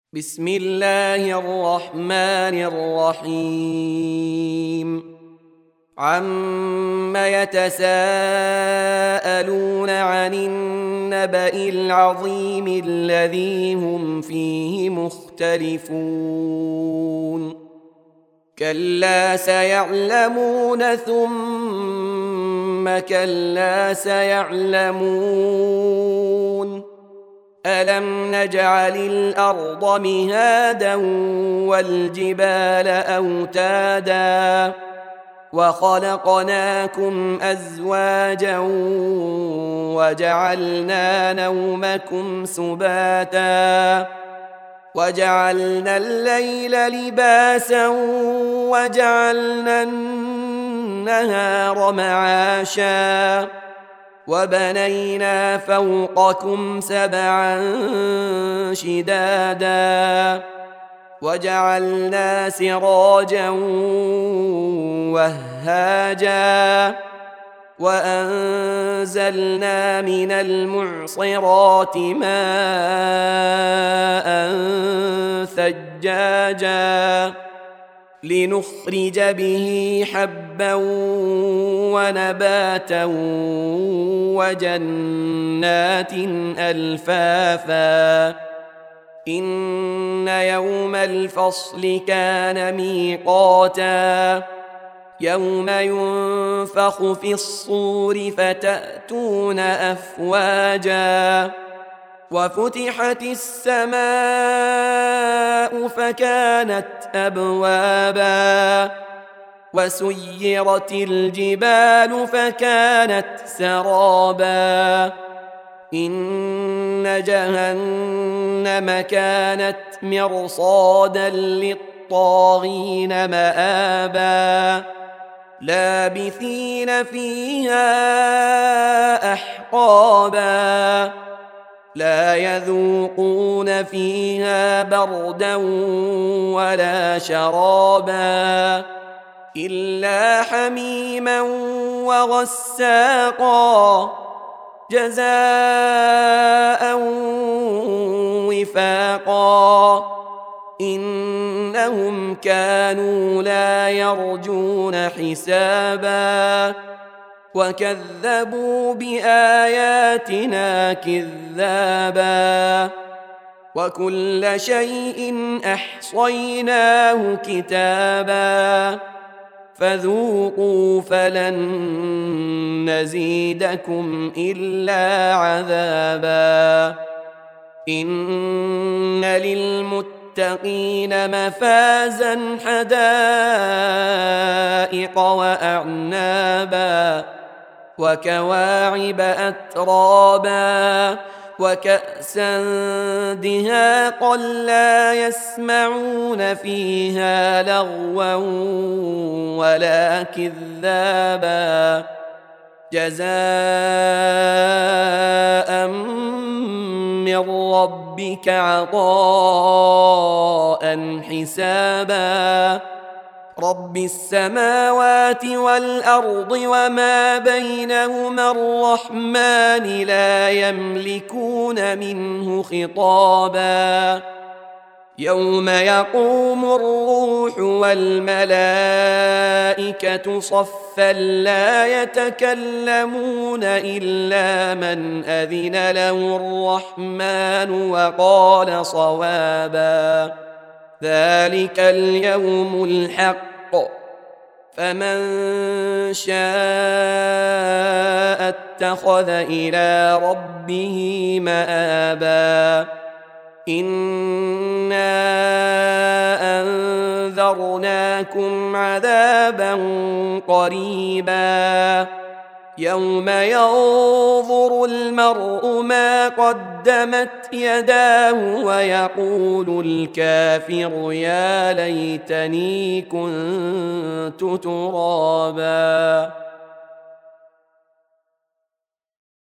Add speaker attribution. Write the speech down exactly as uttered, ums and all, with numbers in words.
Speaker 1: بسم الله الرحمن الرحيم عم يتساءلون عن النبأ العظيم الذي هم فيه مختلفون كلا سيعلمون ثم كلا سيعلمون ألم نجعل الأرض مهادا والجبال أوتادا وخلقناكم أزواجا وجعلنا نومكم سباتا وجعلنا الليل لباسا وجعلنا النهار معاشا وبنينا فوقكم سبعا شدادا وجعلنا سراجا وهاجا وأنزلنا من المعصرات ماء ثجاجا لنخرج به حبا ونباتا وجنات ألفافا إن يوم الفصل كان ميقاتا يوم ينفخ في الصور فتأتون أفواجا وفتحت السماء فكانت أبوابا وسيرت الجبال فكانت سرابا إن جهنم كانت مرصادا للطاغين مآبا لابثين فيها أحقابا لا يذوقون فيها بردا ولا شرابا إلا حميما وغساقا جزاء وفاقا إنهم كانوا لا يرجون حسابا وكذبوا بآياتنا كذابا وكل شيء أحصيناه كتابا فذوقوا فلن نزيدكم إلا عذابا إن للمتقين مفازا حدائق وأعنابا وكواعب أترابا وكأسا دهاقا لا يسمعون فيها لغوا ولا كذابا جزاء من ربك عطاء حسابا رب السماوات والأرض وما بينهما الرحمن لا يملكون منه خطابا يوم يقوم الروح والملائكة صفا لا يتكلمون إلا من أذن له الرحمن وقال صوابا ذلك اليوم الحق فمن شاء اتخذ إلى ربه مآبا إنا أنذرناكم عذابا قريبا يوم ينظر المرء ما قدمت يداه ويقول الكافر يا ليتني كنت ترابا.